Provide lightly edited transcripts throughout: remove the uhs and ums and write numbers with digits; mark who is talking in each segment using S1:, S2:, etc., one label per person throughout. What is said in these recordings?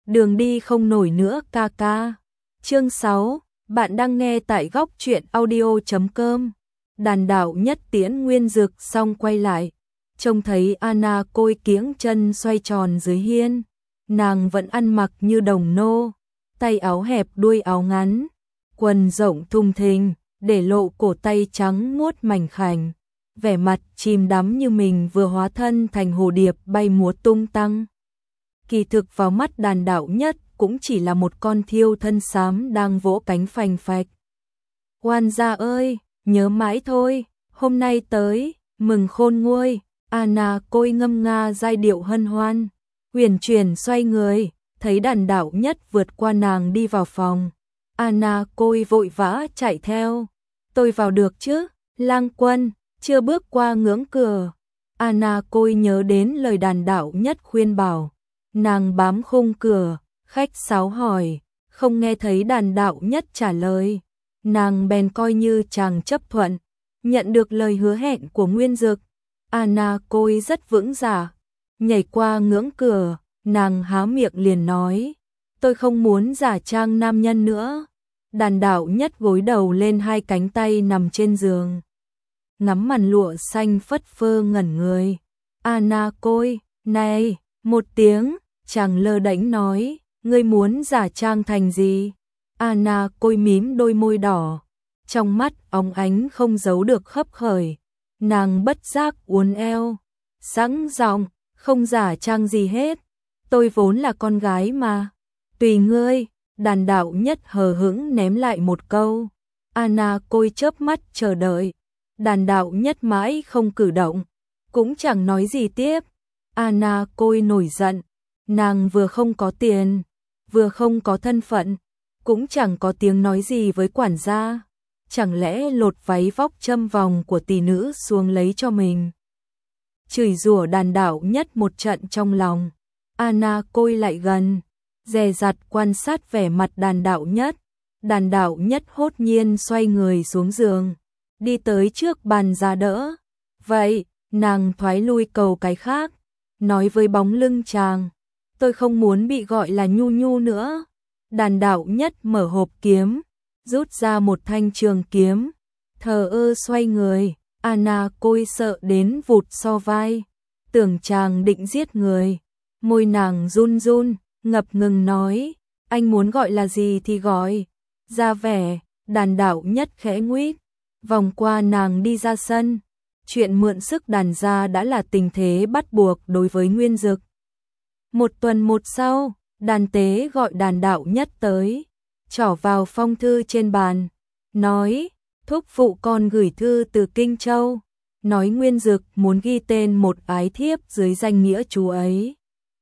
S1: đường đi không nổi nữa ca ca. Chương 6, bạn đang nghe tại góc truyện audio.com. Đàn đạo nhất tiễn Nguyên Dực xong quay lại, trông thấy Anna Côi kiễng chân xoay tròn dưới hiên, nàng vẫn ăn mặc như đồng nô, tay áo hẹp đuôi áo ngắn, quần rộng thùng thình, để lộ cổ tay trắng muốt mảnh khảnh, vẻ mặt chìm đắm như mình vừa hóa thân thành hồ điệp bay múa tung tăng. Kỳ thực vào mắt đàn đạo nhất cũng chỉ là một con thiêu thân xám đang vỗ cánh phành phạch. Oan gia ơi, nhớ mãi thôi, hôm nay tới, mừng khôn nguôi. Anna Côi ngâm nga giai điệu hân hoan, huyền chuyển xoay người, thấy đàn đạo nhất vượt qua nàng đi vào phòng. Anna Côi vội vã chạy theo. Tôi vào được chứ, lang quân, chưa bước qua ngưỡng cửa. Anna Côi nhớ đến lời đàn đạo nhất khuyên bảo. Nàng bám khung cửa, khách sáo hỏi, không nghe thấy đàn đạo nhất trả lời. Nàng bèn coi như chàng chấp thuận, nhận được lời hứa hẹn của Nguyên Dực. Anna Côi rất vững dạ, nhảy qua ngưỡng cửa, nàng há miệng liền nói, tôi không muốn giả trang nam nhân nữa. Đàn đạo nhất gối đầu lên hai cánh tay nằm trên giường, ngắm màn lụa xanh phất phơ ngẩn người. Anna Côi, này, một tiếng, chàng lơ đễnh nói, ngươi muốn giả trang thành gì? Anna Côi mím đôi môi đỏ, trong mắt óng ánh không giấu được khấp khởi. Nàng bất giác uốn eo, sẵn giọng, không giả trang gì hết, tôi vốn là con gái mà. Tùy ngươi. Đàn đạo nhất hờ hững ném lại một câu. Anna Côi chớp mắt chờ đợi. Đàn đạo nhất mãi không cử động, cũng chẳng nói gì tiếp. Anna Côi nổi giận, nàng vừa không có tiền, vừa không có thân phận, cũng chẳng có tiếng nói gì với quản gia. Chẳng lẽ lột váy vóc châm vòng của tỷ nữ xuống lấy cho mình? Chửi rủa đàn đạo nhất một trận trong lòng. Anna Côi lại gần, dè dặt quan sát vẻ mặt đàn đạo nhất. Đàn đạo nhất hốt nhiên xoay người xuống giường, đi tới trước bàn ra đỡ. Vậy, nàng thoái lui cầu cái khác, nói với bóng lưng chàng, tôi không muốn bị gọi là Nhu Nhu nữa. Đàn đạo nhất mở hộp kiếm, rút ra một thanh trường kiếm, thờ ơ xoay người. Anna Côi sợ đến vụt so vai, tưởng chàng định giết người. Môi nàng run run, ngập ngừng nói, anh muốn gọi là gì thì gọi. Ra vẻ, đàn đạo nhất khẽ nguýt, vòng qua nàng đi ra sân. Chuyện mượn sức đàn gia đã là tình thế bắt buộc đối với Nguyên Dực. Một tuần một sau, đàn tế gọi đàn đạo nhất tới, trỏ vào phong thư trên bàn, nói, thúc phụ con gửi thư từ Kinh Châu, nói Nguyên Dực muốn ghi tên một ái thiếp dưới danh nghĩa chú ấy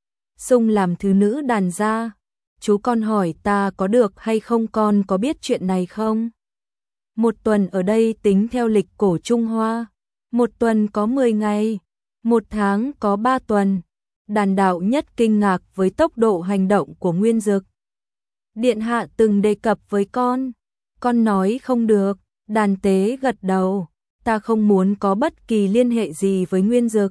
S1: xung làm thứ nữ đàn gia. Chú con hỏi ta có được hay không, con có biết chuyện này không? Một tuần ở đây tính theo lịch cổ Trung Hoa, một tuần có 10 ngày, một tháng có 3 tuần. Đàn đạo nhất kinh ngạc với tốc độ hành động của Nguyên Dực. Điện hạ từng đề cập với con nói không được. Đàn tế gật đầu, ta không muốn có bất kỳ liên hệ gì với Nguyên Dực.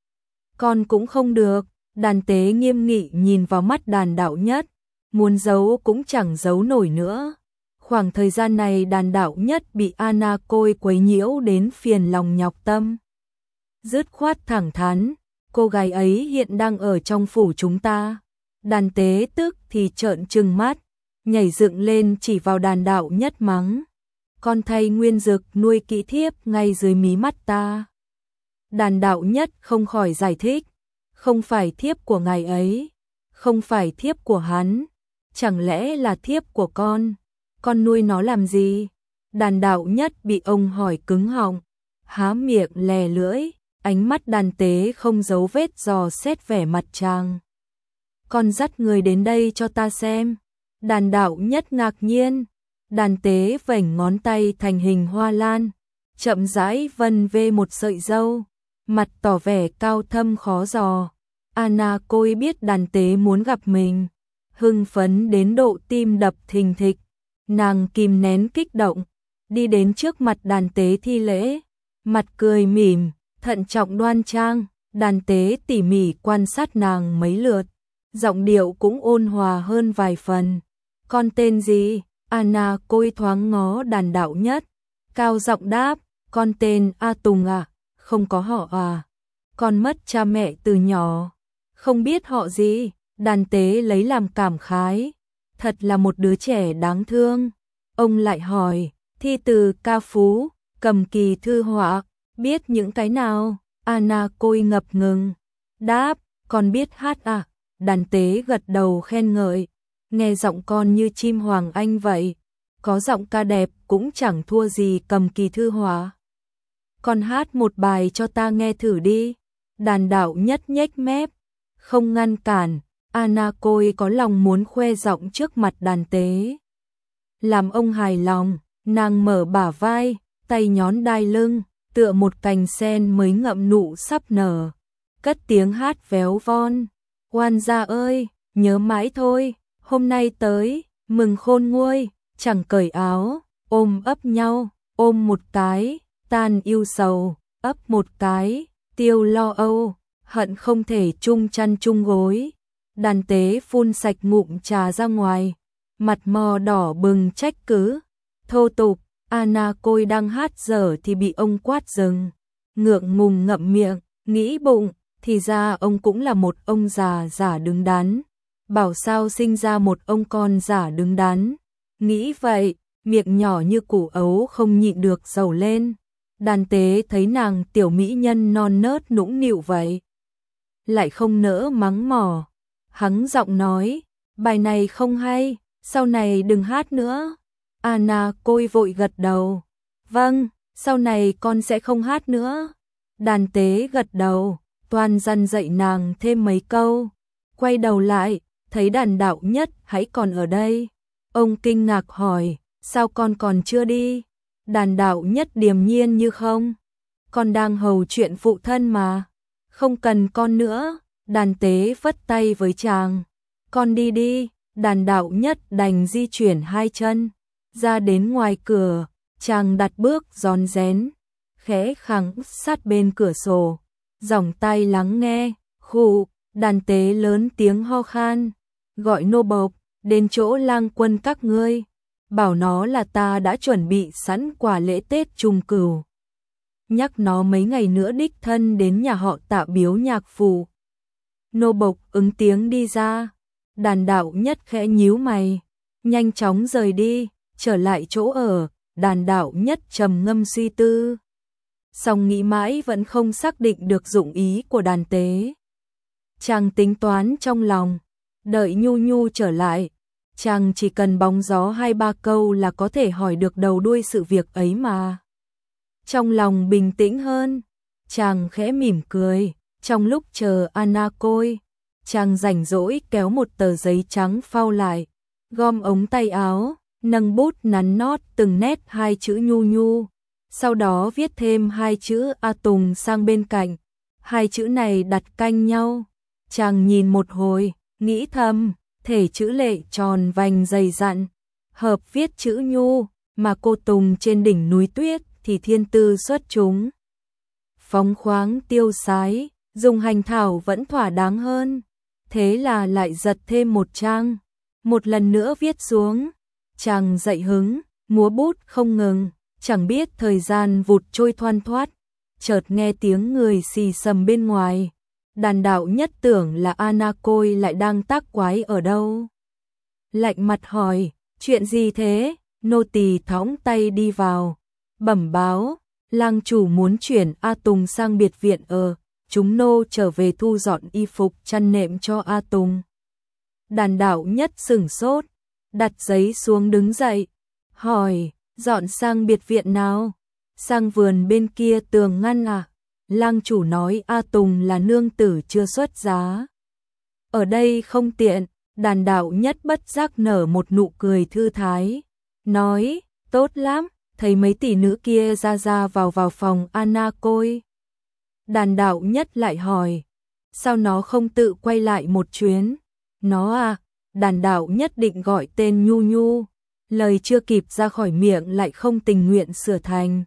S1: Con cũng không được. Đàn tế nghiêm nghị nhìn vào mắt đàn đạo nhất, muốn giấu cũng chẳng giấu nổi nữa. Khoảng thời gian này đàn đạo nhất bị Anna Côi quấy nhiễu đến phiền lòng nhọc tâm. Dứt khoát thẳng thắn, cô gái ấy hiện đang ở trong phủ chúng ta. Đàn tế tức thì trợn trừng mắt, nhảy dựng lên chỉ vào đàn đạo nhất mắng. Con thay Nguyên Dực nuôi kỹ thiếp ngay dưới mí mắt ta. Đàn đạo nhất không khỏi giải thích, không phải thiếp của ngài ấy, không phải thiếp của hắn, chẳng lẽ là thiếp của con nuôi nó làm gì? Đàn đạo nhất bị ông hỏi cứng họng, há miệng lè lưỡi, ánh mắt đàn tế không giấu vết dò xét vẻ mặt chàng. Con dắt người đến đây cho ta xem. Đàn đạo nhất ngạc nhiên, đàn tế vểnh ngón tay thành hình hoa lan, chậm rãi vân vê một sợi râu, mặt tỏ vẻ cao thâm khó dò. Anna Côi biết đàn tế muốn gặp mình, hưng phấn đến độ tim đập thình thịch. Nàng kìm nén kích động, đi đến trước mặt đàn tế thi lễ, mặt cười mỉm, thận trọng đoan trang. Đàn tế tỉ mỉ quan sát nàng mấy lượt, giọng điệu cũng ôn hòa hơn vài phần. Con tên gì? Anna Côi thoáng ngó Đàn Đạo Nhất, cao giọng đáp, con tên A Tùng à, không có họ à. Con mất cha mẹ từ nhỏ, không biết họ gì. Đàn Tế lấy làm cảm khái, thật là một đứa trẻ đáng thương. Ông lại hỏi, thi từ ca phú, cầm kỳ thư họa, biết những cái nào? Anna Côi ngập ngừng, đáp, con biết hát à? Đàn Tế gật đầu khen ngợi, nghe giọng con như chim hoàng anh vậy, có giọng ca đẹp cũng chẳng thua gì cầm kỳ thư họa. Con hát một bài cho ta nghe thử đi. Đàn Đạo Nhất nhếch mép, không ngăn cản. Anna Côi có lòng muốn khoe giọng trước mặt Đàn Tế. Làm ông hài lòng, nàng mở bả vai, tay nhón đai lưng, tựa một cành sen mới ngậm nụ sắp nở, cất tiếng hát véo von. Oan gia ơi, nhớ mãi thôi, hôm nay tới, mừng khôn nguôi, chẳng cởi áo, ôm ấp nhau, ôm một cái, tan yêu sầu, ấp một cái, tiêu lo âu, hận không thể chung chăn chung gối. Đàn Tế phun sạch ngụm trà ra ngoài, mặt mò đỏ bừng trách cứ, thô tục. Anna Côi đang hát dở thì bị ông quát dừng, ngượng ngùng ngậm miệng, nghĩ bụng, thì ra ông cũng là một ông già giả đứng đắn, bảo sao sinh ra một ông con giả đứng đắn. Nghĩ vậy, miệng nhỏ như củ ấu không nhịn được dầu lên. Đàn Tế thấy nàng tiểu mỹ nhân non nớt nũng nịu vậy, lại không nỡ mắng mỏ, hắng giọng nói, bài này không hay, sau này đừng hát nữa. Anna Côi vội gật đầu, vâng, sau này con sẽ không hát nữa. Đàn Tế gật đầu, toan dăn dạy nàng thêm mấy câu, quay đầu lại, thấy Đàn Đạo Nhất hãy còn ở đây. Ông kinh ngạc hỏi, sao con còn chưa đi? Đàn Đạo Nhất điềm nhiên như không, con đang hầu chuyện phụ thân mà, không cần con nữa. Đàn Tế vất tay với chàng, con đi đi. Đàn Đạo Nhất đành di chuyển hai chân, ra đến ngoài cửa, chàng đặt bước rón rén, khẽ khàng sát bên cửa sổ, dòng tai lắng nghe, khụ. Đàn Tế lớn tiếng ho khan, gọi nô bộc, đến chỗ Lang Quân các ngươi, bảo nó là ta đã chuẩn bị sẵn quà lễ Tết Trung Cửu, nhắc nó mấy ngày nữa đích thân đến nhà họ Tạ biếu nhạc phụ. Nô bộc ứng tiếng đi ra. Đàn Đạo Nhất khẽ nhíu mày, nhanh chóng rời đi, trở lại chỗ ở. Đàn Đạo Nhất trầm ngâm suy tư, song nghĩ mãi vẫn không xác định được dụng ý của Đàn Tế. Chàng tính toán trong lòng, đợi Nhu Nhu trở lại, chàng chỉ cần bóng gió 2-3 câu là có thể hỏi được đầu đuôi sự việc ấy mà. Trong lòng bình tĩnh hơn, chàng khẽ mỉm cười. Trong lúc chờ Anna Côi, chàng rảnh rỗi kéo một tờ giấy trắng phao lại, gom ống tay áo, nâng bút nắn nót từng nét 2 chữ Nhu Nhu, sau đó viết thêm 2 chữ A Tùng sang bên cạnh. 2 chữ này đặt cạnh nhau. Chàng nhìn một hồi, nghĩ thầm, thể chữ lệ tròn vành dày dặn, hợp viết chữ Nhu, mà cô Tùng trên đỉnh núi tuyết thì thiên tư xuất chúng, phóng khoáng tiêu sái, dùng hành thảo vẫn thỏa đáng hơn. Thế là lại giật thêm một trang, một lần nữa viết xuống. Chàng dậy hứng, múa bút không ngừng, chẳng biết thời gian vụt trôi thoăn thoắt, chợt nghe tiếng người xì xầm bên ngoài. Đàn Đạo Nhất tưởng là Anna Côi lại đang tác quái ở đâu, lạnh mặt hỏi, chuyện gì thế? Nô tỳ thõng tay đi vào, bẩm báo, lang chủ muốn chuyển A Tùng sang biệt viện ở, chúng nô trở về thu dọn y phục chăn nệm cho A Tùng. Đàn Đạo Nhất sửng sốt, đặt giấy xuống đứng dậy, hỏi, dọn sang biệt viện nào? Sang vườn bên kia tường ngăn à? Lang chủ nói A Tùng là nương tử chưa xuất giá, ở đây không tiện. Đàn Đạo Nhất bất giác nở một nụ cười thư thái, nói, tốt lắm, thấy mấy tỷ nữ kia ra vào phòng Anna Côi. Đàn Đạo Nhất lại hỏi, sao nó không tự quay lại một chuyến? Nó à? Đàn Đạo Nhất định gọi tên Nhu Nhu, lời chưa kịp ra khỏi miệng lại không tình nguyện sửa thành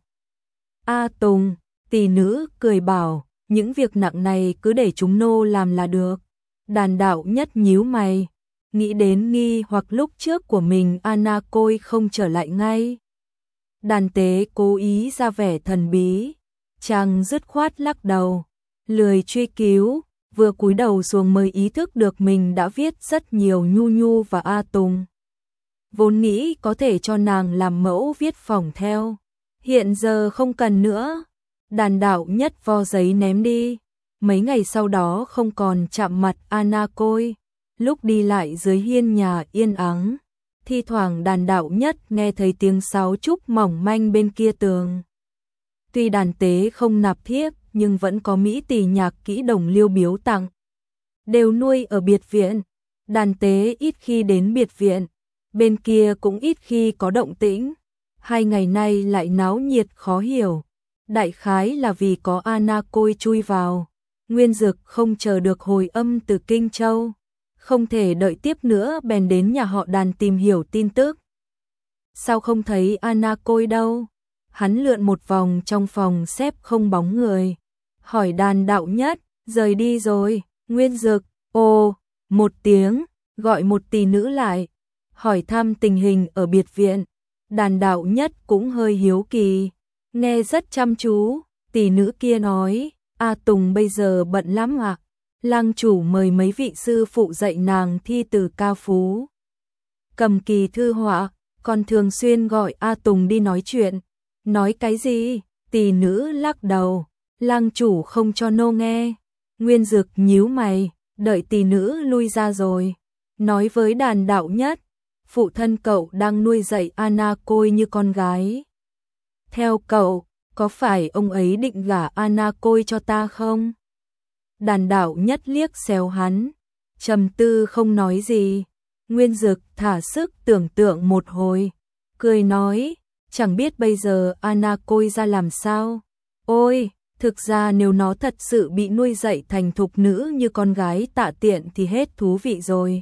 S1: A Tùng. Tỷ nữ cười bảo, những việc nặng này cứ để chúng nô làm là được. Đàn đạo nhất nhíu mày, nghĩ đến nghi hoặc lúc trước của mình Anna Côi không trở lại ngay. Đàn tế cố ý ra vẻ thần bí, chàng dứt khoát lắc đầu, lười truy cứu, vừa cúi đầu xuống mới ý thức được mình đã viết rất nhiều Nhu Nhu và A Tùng. Vốn nghĩ có thể cho nàng làm mẫu viết phỏng theo, hiện giờ không cần nữa. Đàn đạo nhất vo giấy ném đi, mấy ngày sau đó không còn chạm mặt Anna Côi, lúc đi lại dưới hiên nhà yên ắng. Thi thoảng đàn đạo nhất nghe thấy tiếng sáo trúc mỏng manh bên kia tường. Tuy đàn tế không nạp thiếp nhưng vẫn có mỹ tỷ nhạc kỹ đồng liêu biếu tặng. Đều nuôi ở biệt viện, đàn tế ít khi đến biệt viện, bên kia cũng ít khi có động tĩnh. 2 ngày nay lại náo nhiệt khó hiểu, đại khái là vì có Anna Côi chui vào. Nguyên Dực không chờ được hồi âm từ Kinh Châu, không thể đợi tiếp nữa bèn đến nhà họ Đàn tìm hiểu tin tức. Sao không thấy Anna Côi đâu? Hắn lượn một vòng trong phòng xếp không bóng người, hỏi đàn đạo nhất, rời đi rồi. Nguyên Dực, ồ, một tiếng, gọi một tỷ nữ lại, hỏi thăm tình hình ở biệt viện. Đàn đạo nhất cũng hơi hiếu kỳ, nghe rất chăm chú, tỷ nữ kia nói, A Tùng bây giờ bận lắm ạ. Lang chủ mời mấy vị sư phụ dạy nàng thi từ ca phú, cầm kỳ thư họa, còn thường xuyên gọi A Tùng đi nói chuyện. Nói cái gì? Tỷ nữ lắc đầu, lang chủ không cho nô nghe. Nguyên Dực nhíu mày, đợi tỷ nữ lui ra rồi, nói với đàn đạo nhất, phụ thân cậu đang nuôi dạy Anna Côi như con gái. Theo cậu, có phải ông ấy định gả Anna Côi cho ta không? Đàn đạo nhất liếc xéo hắn, trầm tư không nói gì. Nguyên Dực thả sức tưởng tượng một hồi, cười nói, chẳng biết bây giờ Anna Côi ra làm sao. Ôi, thực ra nếu nó thật sự bị nuôi dạy thành thục nữ như con gái Tạ Tiện thì hết thú vị rồi.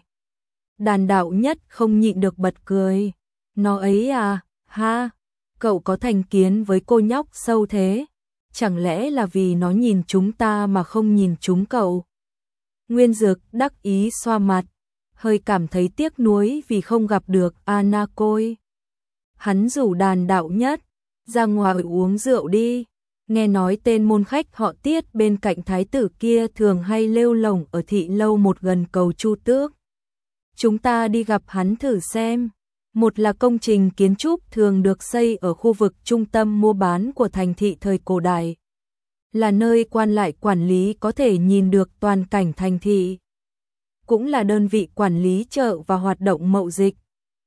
S1: Đàn đạo nhất không nhịn được bật cười. Nó ấy à, ha, cậu có thành kiến với cô nhóc sâu thế? Chẳng lẽ là vì nó nhìn chúng ta mà không nhìn chúng cậu? Nguyên Dực đắc ý xoa mặt, hơi cảm thấy tiếc nuối vì không gặp được Anna Côi. Hắn rủ đàn đạo nhất, ra ngoài uống rượu đi. Nghe nói tên môn khách họ Tiết bên cạnh thái tử kia thường hay lêu lổng ở thị lâu một gần cầu Chu Tước. Chúng ta đi gặp hắn thử xem. Một là công trình kiến trúc thường được xây ở khu vực trung tâm mua bán của thành thị thời cổ đại, là nơi quan lại quản lý có thể nhìn được toàn cảnh thành thị, cũng là đơn vị quản lý chợ và hoạt động mậu dịch.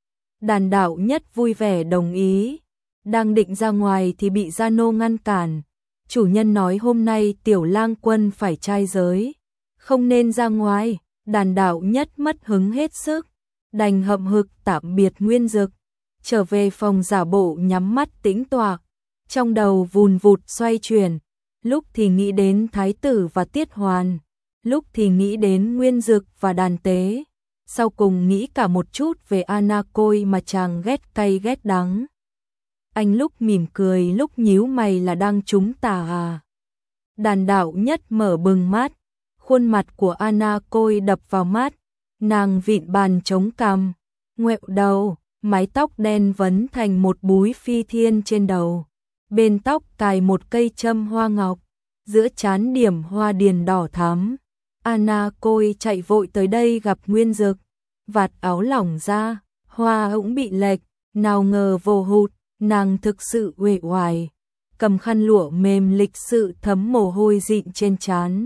S1: Đàn đạo nhất vui vẻ đồng ý, đang định ra ngoài thì bị Gia Nô ngăn cản. Chủ nhân nói hôm nay tiểu lang quân phải trai giới, không nên ra ngoài. Đàn đạo nhất mất hứng hết sức, đành hậm hực tạm biệt Nguyên Dực, trở về phòng giả bộ nhắm mắt tĩnh tọa, trong đầu vùn vụt xoay chuyển, lúc thì nghĩ đến thái tử và Tiết Hoàn, lúc thì nghĩ đến Nguyên Dực và đàn tế, sau cùng nghĩ cả một chút về Anna Côi mà chàng ghét cay ghét đắng. Anh lúc mỉm cười lúc nhíu mày là đang trúng tà à? Đàn đạo nhất mở bừng mắt, khuôn mặt của Anna Côi đập vào mắt, nàng vịn bàn chống cằm, ngoẹo đầu, mái tóc đen vấn thành một búi phi thiên trên đầu, bên tóc cài một cây châm hoa ngọc, giữa trán điểm hoa điền đỏ thắm. Anna Côi chạy vội tới đây gặp Nguyên Dực, vạt áo lỏng ra, hoa cũng bị lệch, nào ngờ vô hụt, nàng thực sự uể oải, cầm khăn lụa mềm lịch sự thấm mồ hôi dịn trên trán.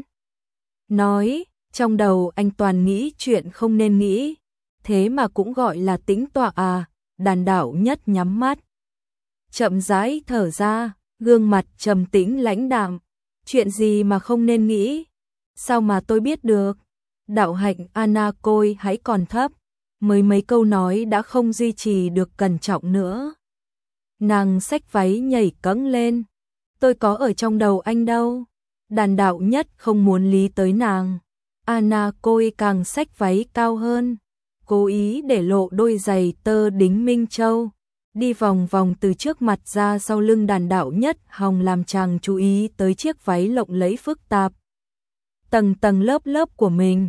S1: Nói, trong đầu anh toàn nghĩ chuyện không nên nghĩ, thế mà cũng gọi là tĩnh tọa à? Đàn đạo nhất nhắm mắt, chậm rãi thở ra, gương mặt trầm tĩnh lãnh đạm. Chuyện gì mà không nên nghĩ? Sao mà tôi biết được? Đạo hạnh Anna Côi hãy còn thấp, mới mấy câu nói đã không duy trì được cẩn trọng nữa. Nàng xách váy nhảy cẫng lên. Tôi có ở trong đầu anh đâu. Đàn đạo nhất không muốn lý tới nàng. Anna Côi càng xách váy cao hơn, cố ý để lộ đôi giày tơ đính Minh Châu, đi vòng vòng từ trước mặt ra sau lưng đàn đạo nhất, hòng làm chàng chú ý tới chiếc váy lộng lẫy phức tạp, tầng tầng lớp lớp của mình.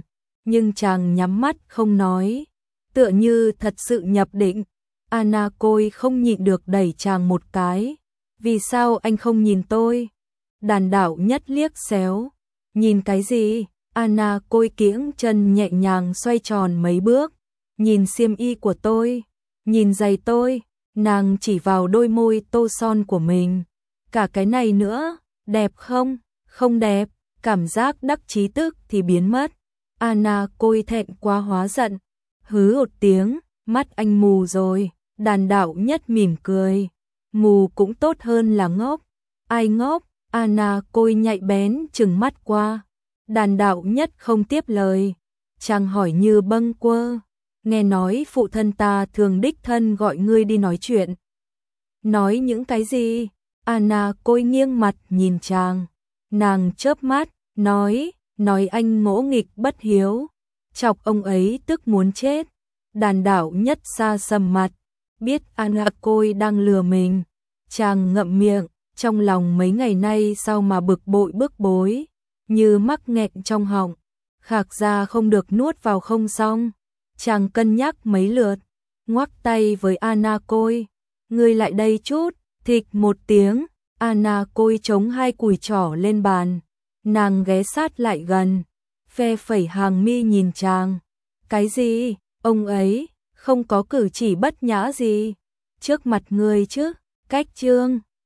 S1: nhưng chàng nhắm mắt không nói, tựa như thật sự nhập định. Anna Côi không nhịn được đẩy chàng một cái. Vì sao anh không nhìn tôi? Đàn đảo nhất liếc xéo. Nhìn cái gì? Anna Côi kiễng chân nhẹ nhàng xoay tròn mấy bước. Nhìn xiêm y của tôi, nhìn giày tôi. Nàng chỉ vào đôi môi tô son của mình. Cả cái này nữa, đẹp không? Không đẹp. Cảm giác đắc chí tức thì biến mất. Anna Côi thẹn quá hóa giận. Hứ một tiếng, mắt anh mù rồi. Đàn đảo nhất mỉm cười. Mù cũng tốt hơn là ngốc. Ai ngốc? Anna Côi nhạy bén chừng mắt qua. Đàn đạo nhất không tiếp lời. Chàng hỏi như bâng quơ. Nghe nói phụ thân ta thường đích thân gọi ngươi đi nói chuyện. Nói những cái gì? Anna Côi nghiêng mặt nhìn chàng. Nàng chớp mắt, nói anh ngỗ nghịch bất hiếu. Chọc ông ấy tức muốn chết. Đàn đảo nhất xa sầm mặt. Biết Anna Côi đang lừa mình. Chàng ngậm miệng, trong lòng mấy ngày nay sao mà bực bội bức bối. Như mắc nghẹn trong họng, khạc ra không được nuốt vào không xong. Chàng cân nhắc mấy lượt, ngoắc tay với Anna Côi. Ngươi lại đây chút, thịch một tiếng. Anna Côi chống hai cùi trỏ lên bàn. Nàng ghé sát lại gần, phe phẩy hàng mi nhìn chàng. Cái gì? Ông ấy không có cử chỉ bất nhã gì trước mặt ngươi chứ? Cách chương